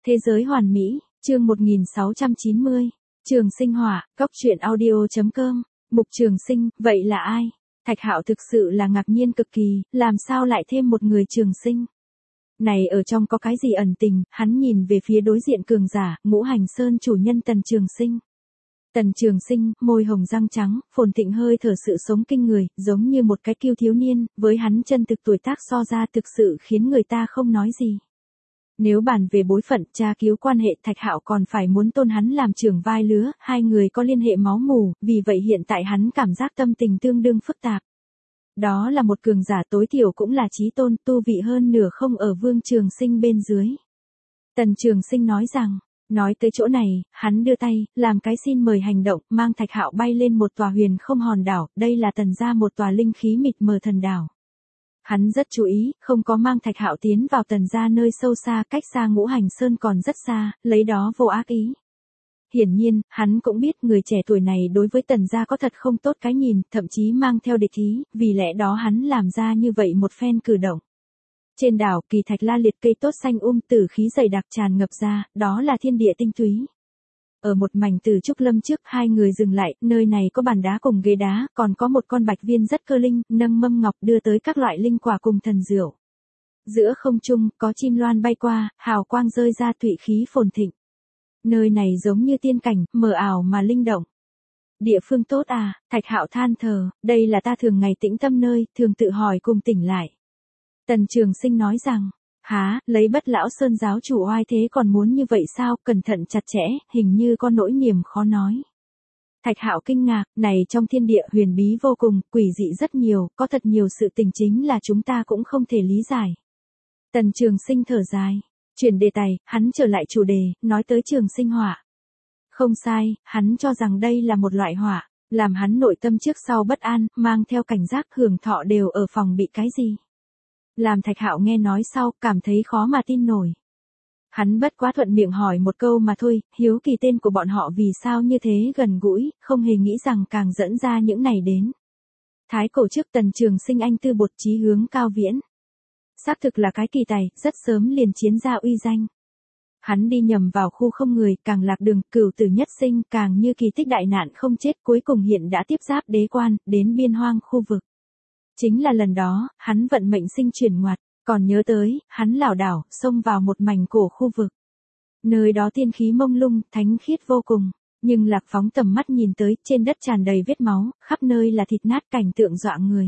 Thế giới hoàn mỹ, chương 1690, Trường Sinh Hỏa, Cóc truyện audio.com, Mục Trường Sinh, vậy là ai? Thạch Hạo thực sự là ngạc nhiên cực kỳ, làm sao lại thêm một người Trường Sinh? Này ở trong có cái gì ẩn tình, hắn nhìn về phía đối diện cường giả, Ngũ Hành Sơn chủ nhân Tần Trường Sinh. Tần Trường Sinh, môi hồng răng trắng, phồn thịnh hơi thở sự sống kinh người, giống như một cái kiêu thiếu niên, với hắn chân thực tuổi tác so ra thực sự khiến người ta không nói gì. Nếu bàn về bối phận, cha cứu quan hệ, Thạch Hạo còn phải muốn tôn hắn làm trưởng vai lứa, hai người có liên hệ máu mủ, vì vậy hiện tại hắn cảm giác tâm tình tương đương phức tạp. Đó là một cường giả tối thiểu cũng là chí tôn, tu vị hơn nửa không ở Vương Trường Sinh bên dưới. Tần Trường Sinh nói rằng, nói tới chỗ này, hắn đưa tay, làm cái xin mời hành động, mang Thạch Hạo bay lên một tòa huyền không hòn đảo, đây là Tần gia một tòa linh khí mịt mờ thần đảo. Hắn rất chú ý, không có mang Thạch Hạo tiến vào Tần gia nơi sâu xa, cách xa Ngũ Hành Sơn còn rất xa, lấy đó vô ác ý. Hiển nhiên, hắn cũng biết người trẻ tuổi này đối với Tần gia có thật không tốt cái nhìn, thậm chí mang theo địch ý, vì lẽ đó hắn làm ra như vậy một phen cử động. Trên đảo, kỳ thạch la liệt cây tốt xanh tử khí dày đặc tràn ngập ra, đó là thiên địa tinh túy. Ở một mảnh từ trúc lâm trước, hai người dừng lại, nơi này có bàn đá cùng ghế đá, còn có một con bạch viên rất cơ linh, nâng mâm ngọc đưa tới các loại linh quả cùng thần rượu. Giữa không trung, có chim loan bay qua, hào quang rơi ra thụy khí phồn thịnh. Nơi này giống như tiên cảnh, mờ ảo mà linh động. Địa phương tốt à, Thạch Hạo than thở, đây là ta thường ngày tĩnh tâm nơi, thường tự hỏi cùng tỉnh lại. Tần Trường Sinh nói rằng, há, lấy Bất Lão Sơn giáo chủ oai thế còn muốn như vậy sao, cẩn thận chặt chẽ, hình như có nỗi niềm khó nói. Thạch Hạo kinh ngạc, này trong thiên địa huyền bí vô cùng, quỷ dị rất nhiều, có thật nhiều sự tình chính là chúng ta cũng không thể lý giải. Tần Trường Sinh thở dài, chuyển đề tài, hắn trở lại chủ đề, nói tới Trường Sinh Hỏa. Không sai, hắn cho rằng đây là một loại hỏa, làm hắn nội tâm trước sau bất an, mang theo cảnh giác hưởng thọ đều ở phòng bị cái gì. Làm Thạch Hạo nghe nói sau, cảm thấy khó mà tin nổi. Hắn bất quá thuận miệng hỏi một câu mà thôi, hiếu kỳ tên của bọn họ vì sao như thế gần gũi, không hề nghĩ rằng càng dẫn ra những này đến. Thái cổ trước Tần Trường Sinh anh tư bột chí hướng cao viễn. Xác thực là cái kỳ tài, rất sớm liền chiến ra uy danh. Hắn đi nhầm vào khu không người, càng lạc đường, cửu tử nhất sinh, càng như kỳ tích đại nạn không chết, cuối cùng hiện đã tiếp giáp đế quan, đến biên hoang khu vực. Chính là lần đó, hắn vận mệnh sinh chuyển ngoặt, còn nhớ tới, hắn lảo đảo, xông vào một mảnh cổ khu vực. Nơi đó tiên khí mông lung, thánh khiết vô cùng, nhưng lạc phóng tầm mắt nhìn tới, trên đất tràn đầy vết máu, khắp nơi là thịt nát cảnh tượng dọa người.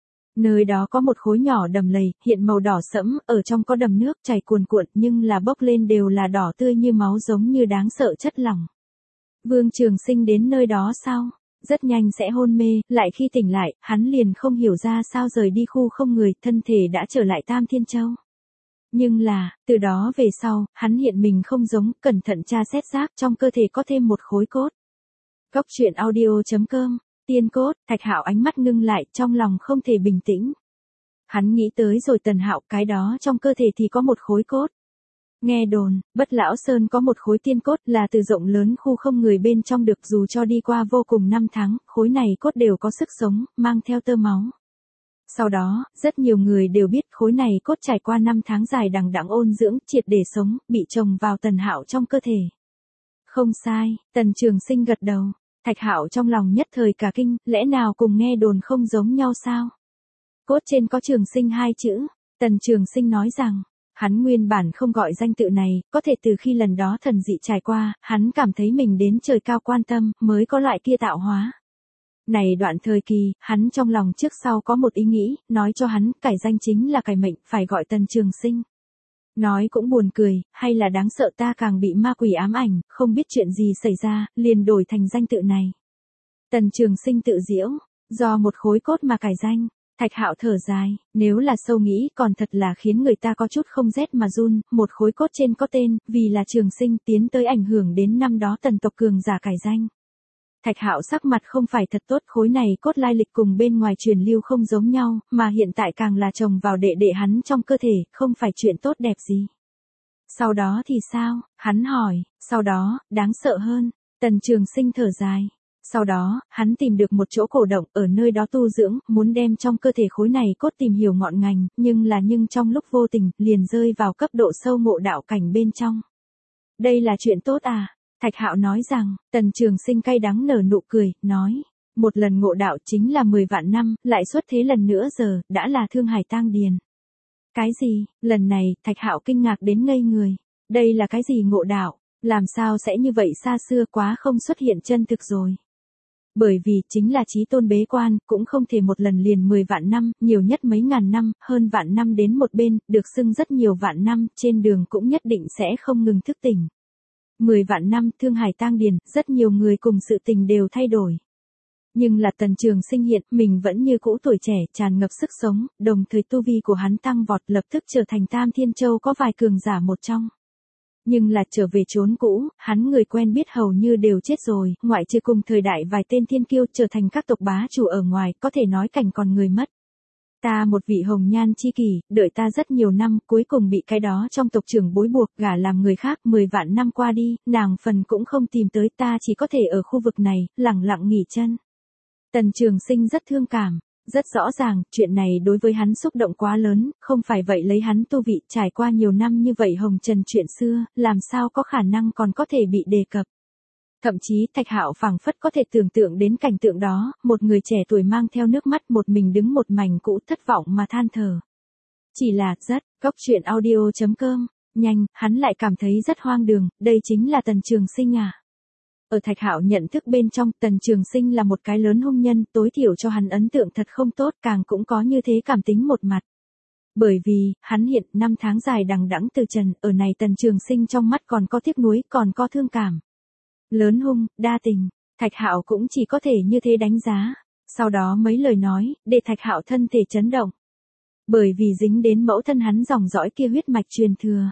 Nơi đó có một khối nhỏ đầm lầy, hiện màu đỏ sẫm, ở trong có đầm nước chảy cuồn cuộn, nhưng là bốc lên đều là đỏ tươi như máu giống như đáng sợ chất lỏng. Vương Trường Sinh đến nơi đó sao? Rất nhanh sẽ hôn mê, lại khi tỉnh lại, hắn liền không hiểu ra sao rời đi khu không người, thân thể đã trở lại Tam Thiên Châu. Nhưng là, từ đó về sau, hắn hiện mình không giống, cẩn thận tra xét xác trong cơ thể có thêm một khối cốt. Cóc truyện audio.com, tiên cốt, Thạch Hạo ánh mắt ngưng lại, trong lòng không thể bình tĩnh. Hắn nghĩ tới rồi Tần Hạo, cái đó trong cơ thể thì có một khối cốt. Nghe đồn, Bất Lão Sơn có một khối tiên cốt là từ rộng lớn khu không người bên trong được, dù cho đi qua vô cùng năm tháng, khối này cốt đều có sức sống, mang theo tơ máu. Sau đó, rất nhiều người đều biết khối này cốt trải qua 5 tháng dài đằng đẵng ôn dưỡng, triệt để sống, bị trồng vào Tần Hạo trong cơ thể. Không sai, Tần Trường Sinh gật đầu. Thạch Hạo trong lòng nhất thời cả kinh, lẽ nào cùng nghe đồn không giống nhau sao? Cốt trên có Trường Sinh 2 chữ, Tần Trường Sinh nói rằng, hắn nguyên bản không gọi danh tự này, có thể từ khi lần đó thần dị trải qua, hắn cảm thấy mình đến trời cao quan tâm, mới có loại kia tạo hóa. Này đoạn thời kỳ, hắn trong lòng trước sau có một ý nghĩ, nói cho hắn, cải danh chính là cải mệnh, phải gọi Tần Trường Sinh. Nói cũng buồn cười, hay là đáng sợ ta càng bị ma quỷ ám ảnh, không biết chuyện gì xảy ra, liền đổi thành danh tự này. Tần Trường Sinh tự giễu, do một khối cốt mà cải danh. Thạch Hạo thở dài, nếu là sâu nghĩ còn thật là khiến người ta có chút không rét mà run, một khối cốt trên có tên, vì là Trường Sinh tiến tới ảnh hưởng đến năm đó Tần tộc cường giả cải danh. Thạch Hạo sắc mặt không phải thật tốt, khối này cốt lai lịch cùng bên ngoài truyền lưu không giống nhau, mà hiện tại càng là trồng vào đệ đệ hắn trong cơ thể, không phải chuyện tốt đẹp gì. Sau đó thì sao? Hắn hỏi, sau đó, đáng sợ hơn. Tần Trường Sinh thở dài. Sau đó, hắn tìm được một chỗ cổ động, ở nơi đó tu dưỡng, muốn đem trong cơ thể khối này cốt tìm hiểu ngọn ngành, nhưng trong lúc vô tình, liền rơi vào cấp độ sâu ngộ đạo cảnh bên trong. đây là chuyện tốt à? Thạch Hạo nói rằng, Tần Trường Sinh cay đắng nở nụ cười, nói, một lần ngộ đạo chính là 10 vạn năm, lại xuất thế lần nữa giờ, đã là Thương Hải Tang Điền. Cái gì? Lần này, Thạch Hạo kinh ngạc đến ngây người. Đây là cái gì ngộ đạo? Làm sao sẽ như vậy xa xưa quá không xuất hiện chân thực rồi. Bởi vì, chính là chí tôn bế quan, cũng không thể một lần liền 10 vạn năm, nhiều nhất mấy ngàn năm, hơn vạn năm đến một bên, được xưng rất nhiều vạn năm, trên đường cũng nhất định sẽ không ngừng thức tỉnh. 10 vạn năm, Thương Hải Tang Điền, rất nhiều người cùng sự tình đều thay đổi. Nhưng là Tần Trường Sinh hiện, mình vẫn như cũ tuổi trẻ, tràn ngập sức sống, đồng thời tu vi của hắn tăng vọt lập tức trở thành Tam Thiên Châu có vài cường giả một trong. Nhưng là trở về chốn cũ, hắn người quen biết hầu như đều chết rồi, ngoại trừ cùng thời đại vài tên thiên kiêu trở thành các tộc bá chủ ở ngoài, có thể nói cảnh còn người mất. Ta một vị hồng nhan chi kỷ, đợi ta rất nhiều năm, cuối cùng bị cái đó trong tộc trưởng bối buộc gả làm người khác, 10 vạn năm qua đi, nàng phần cũng không tìm tới, ta chỉ có thể ở khu vực này, lẳng lặng nghỉ chân. Tần Trường Sinh rất thương cảm, rất rõ ràng, chuyện này đối với hắn xúc động quá lớn, không phải vậy lấy hắn tu vị trải qua nhiều năm như vậy hồng trần chuyện xưa, làm sao có khả năng còn có thể bị đề cập. Thậm chí Thạch Hạo phảng phất có thể tưởng tượng đến cảnh tượng đó, một người trẻ tuổi mang theo nước mắt một mình đứng một mảnh cũ thất vọng mà than thở. Chỉ là, Góc truyện audio.com, nhanh, hắn lại cảm thấy rất hoang đường, đây chính là Tần Trường Sinh à. Ở Thạch Hạo nhận thức bên trong, Tần Trường Sinh là một cái lớn hung nhân, tối thiểu cho hắn ấn tượng thật không tốt, càng cũng có như thế cảm tính một mặt. Bởi vì, hắn hiện 5 tháng dài đằng đẵng từ trần, ở này Tần Trường Sinh trong mắt còn có tiếc nuối, còn có thương cảm. Lớn hung, đa tình, Thạch Hạo cũng chỉ có thể như thế đánh giá. Sau đó mấy lời nói, để Thạch Hạo thân thể chấn động. Bởi vì dính đến mẫu thân hắn dòng dõi kia huyết mạch truyền thừa.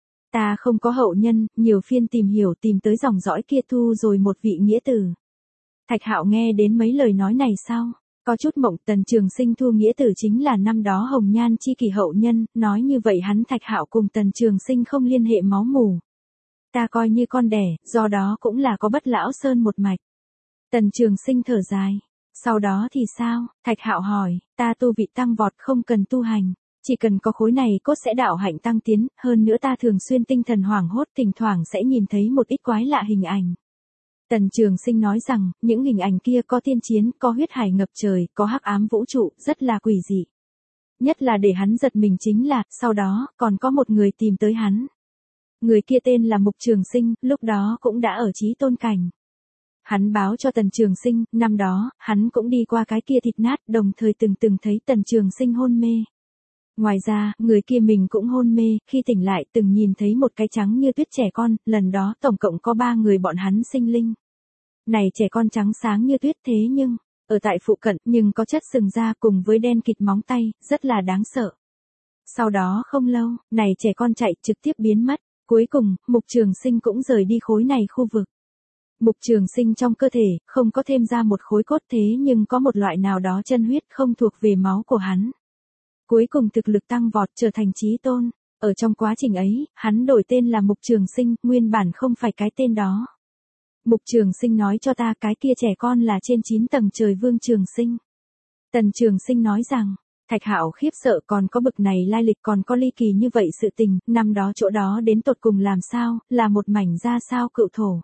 Ta không có hậu nhân, nhiều phiên tìm hiểu tìm tới dòng dõi kia thu rồi một vị nghĩa tử. Thạch Hạo nghe đến mấy lời nói này sau, có chút mộng. Tần Trường Sinh thu nghĩa tử chính là năm đó hồng nhan chi kỳ hậu nhân, nói như vậy hắn Thạch Hạo cùng Tần Trường Sinh không liên hệ máu mủ. Ta coi như con đẻ, do đó cũng là có Bất Lão Sơn một mạch. Tần Trường Sinh thở dài. Sau đó thì sao? Thạch Hạo hỏi, ta tu vị tăng vọt không cần tu hành. Chỉ cần có khối này cốt sẽ đạo hạnh tăng tiến, hơn nữa ta thường xuyên tinh thần hoảng hốt, thỉnh thoảng sẽ nhìn thấy một ít quái lạ hình ảnh. Tần Trường Sinh nói rằng, những hình ảnh kia có tiên chiến, có huyết hải ngập trời, có hắc ám vũ trụ, rất là quỷ dị. Nhất là để hắn giật mình chính là, sau đó, còn có một người tìm tới hắn. Người kia tên là Mục Trường Sinh, lúc đó cũng đã ở chí tôn cảnh. Hắn báo cho Tần Trường Sinh, năm đó, hắn cũng đi qua cái kia thịt nát, đồng thời từng thấy Tần Trường Sinh hôn mê. Ngoài ra, người kia mình cũng hôn mê, khi tỉnh lại từng nhìn thấy một cái trắng như tuyết trẻ con, lần đó tổng cộng có 3 người bọn hắn sinh linh. Này trẻ con trắng sáng như tuyết thế nhưng, ở tại phụ cận, nhưng có chất sừng da cùng với đen kịt móng tay, rất là đáng sợ. Sau đó không lâu, này trẻ con chạy trực tiếp biến mất, cuối cùng, Mục Trường Sinh cũng rời đi khối này khu vực. Mục Trường Sinh trong cơ thể, không có thêm ra một khối cốt thế nhưng có một loại nào đó chân huyết không thuộc về máu của hắn. Cuối cùng thực lực tăng vọt trở thành chí tôn. Ở trong quá trình ấy, hắn đổi tên là Mục Trường Sinh, nguyên bản không phải cái tên đó. Mục Trường Sinh nói cho ta cái kia trẻ con là trên 9 tầng trời Vương Trường Sinh. Tần Trường Sinh nói rằng, Thạch Hạo khiếp sợ còn có bực này lai lịch còn có ly kỳ như vậy sự tình, năm đó chỗ đó đến tột cùng làm sao, là một mảnh ra sao cựu thổ.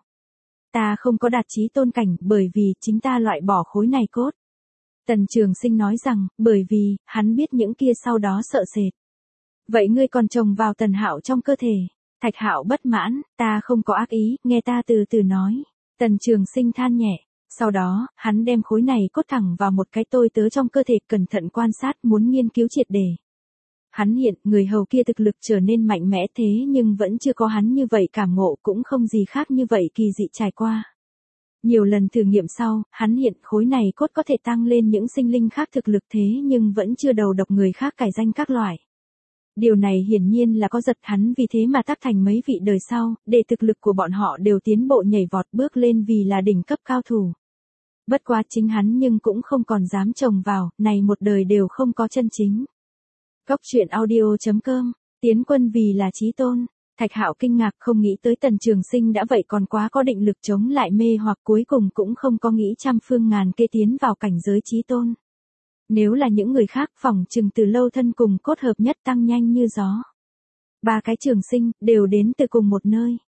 Ta không có đạt chí tôn cảnh bởi vì chính ta loại bỏ khối này cốt. Tần Trường Sinh nói rằng, bởi vì, hắn biết những kia sau đó sợ sệt. Vậy ngươi còn trồng vào Tần Hạo trong cơ thể. Thạch Hạo bất mãn, ta không có ác ý, nghe ta từ từ nói. Tần Trường Sinh than nhẹ. Sau đó, hắn đem khối này cốt thẳng vào một cái tôi tớ trong cơ thể cẩn thận quan sát muốn nghiên cứu triệt đề. Hắn hiện, người hầu kia thực lực trở nên mạnh mẽ thế nhưng vẫn chưa có hắn như vậy cảm ngộ cũng không gì khác như vậy kỳ dị trải qua. Nhiều lần thử nghiệm sau, hắn hiện khối này cốt có thể tăng lên những sinh linh khác thực lực thế nhưng vẫn chưa đầu độc người khác cải danh các loại. Điều này hiển nhiên là có giật hắn vì thế mà tác thành mấy vị đời sau, để thực lực của bọn họ đều tiến bộ nhảy vọt bước lên vì là đỉnh cấp cao thủ. Bất quá chính hắn nhưng cũng không còn dám trồng vào, này một đời đều không có chân chính. Góc truyện audio.com, tiến quân vì là chí tôn. Thạch Hạo kinh ngạc không nghĩ tới Tần Trường Sinh đã vậy còn quá có định lực chống lại mê hoặc cuối cùng cũng không có nghĩ trăm phương ngàn kế tiến vào cảnh giới chí tôn. Nếu là những người khác phỏng chừng từ lâu thân cùng cốt hợp nhất tăng nhanh như gió. 3 cái Trường Sinh đều đến từ cùng một nơi.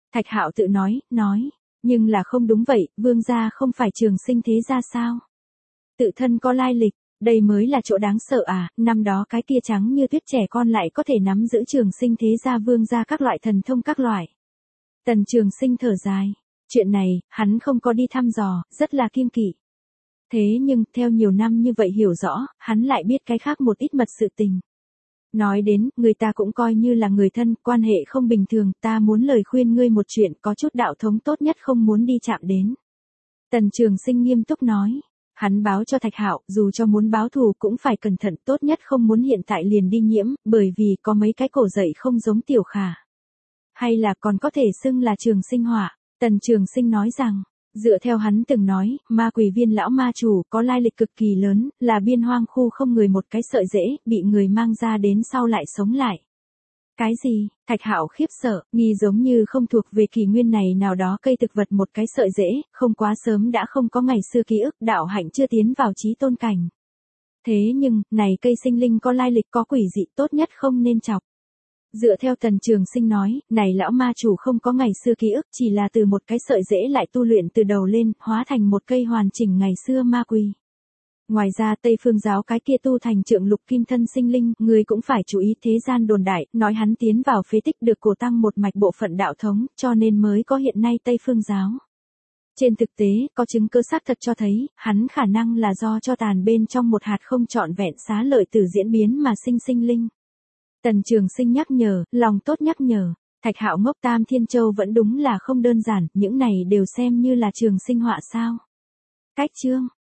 Thạch Hạo tự nói, nhưng là không đúng vậy, vương gia không phải trường sinh thế gia sao? Tự thân có lai lịch, đây mới là chỗ đáng sợ à, năm đó cái kia trắng như tuyết trẻ con lại có thể nắm giữ trường sinh thế gia vương gia các loại thần thông các loại. Tần Trường Sinh thở dài, chuyện này, hắn không có đi thăm dò, rất là kiêng kỵ. Thế nhưng, theo nhiều năm như vậy hiểu rõ, hắn lại biết cái khác một ít mật sự tình. Nói đến, người ta cũng coi như là người thân, quan hệ không bình thường, ta muốn lời khuyên ngươi một chuyện, có chút đạo thống tốt nhất không muốn đi chạm đến. Tần Trường Sinh nghiêm túc nói, hắn báo cho Thạch Hạo, dù cho muốn báo thù cũng phải cẩn thận, tốt nhất không muốn hiện tại liền đi nhiễm, bởi vì có mấy cái cổ dậy không giống Tiểu Khả. Hay là còn có thể xưng là Trường Sinh họa. Tần Trường Sinh nói rằng, dựa theo hắn từng nói, ma quỷ viên lão ma chủ có lai lịch cực kỳ lớn, là biên hoang khu không người một cái sợi rễ, bị người mang ra đến sau lại sống lại. Cái gì? Thạch Hạo khiếp sợ, nghi giống như không thuộc về kỷ nguyên này nào đó cây thực vật một cái sợi rễ, không quá sớm đã không có ngày xưa ký ức, đạo hạnh chưa tiến vào chí tôn cảnh. Thế nhưng, này cây sinh linh có lai lịch có quỷ dị, tốt nhất không nên chọc. Dựa theo Tần Trường Sinh nói, này lão ma chủ không có ngày xưa ký ức, chỉ là từ một cái sợi rễ lại tu luyện từ đầu lên, hóa thành một cây hoàn chỉnh ngày xưa ma quỷ. Ngoài ra Tây Phương giáo cái kia tu thành trượng lục kim thân sinh linh, người cũng phải chú ý thế gian đồn đại, nói hắn tiến vào phế tích được cổ tăng một mạch bộ phận đạo thống, cho nên mới có hiện nay Tây Phương giáo. Trên thực tế, có chứng cơ xác thật cho thấy, hắn khả năng là do cho tàn bên trong một hạt không trọn vẹn xá lợi từ diễn biến mà sinh sinh linh. Tần Trường Sinh nhắc nhở, lòng tốt nhắc nhở, Thạch Hạo ngốc Tam Thiên Châu vẫn đúng là không đơn giản, những này đều xem như là Trường Sinh họa sao. Cách chương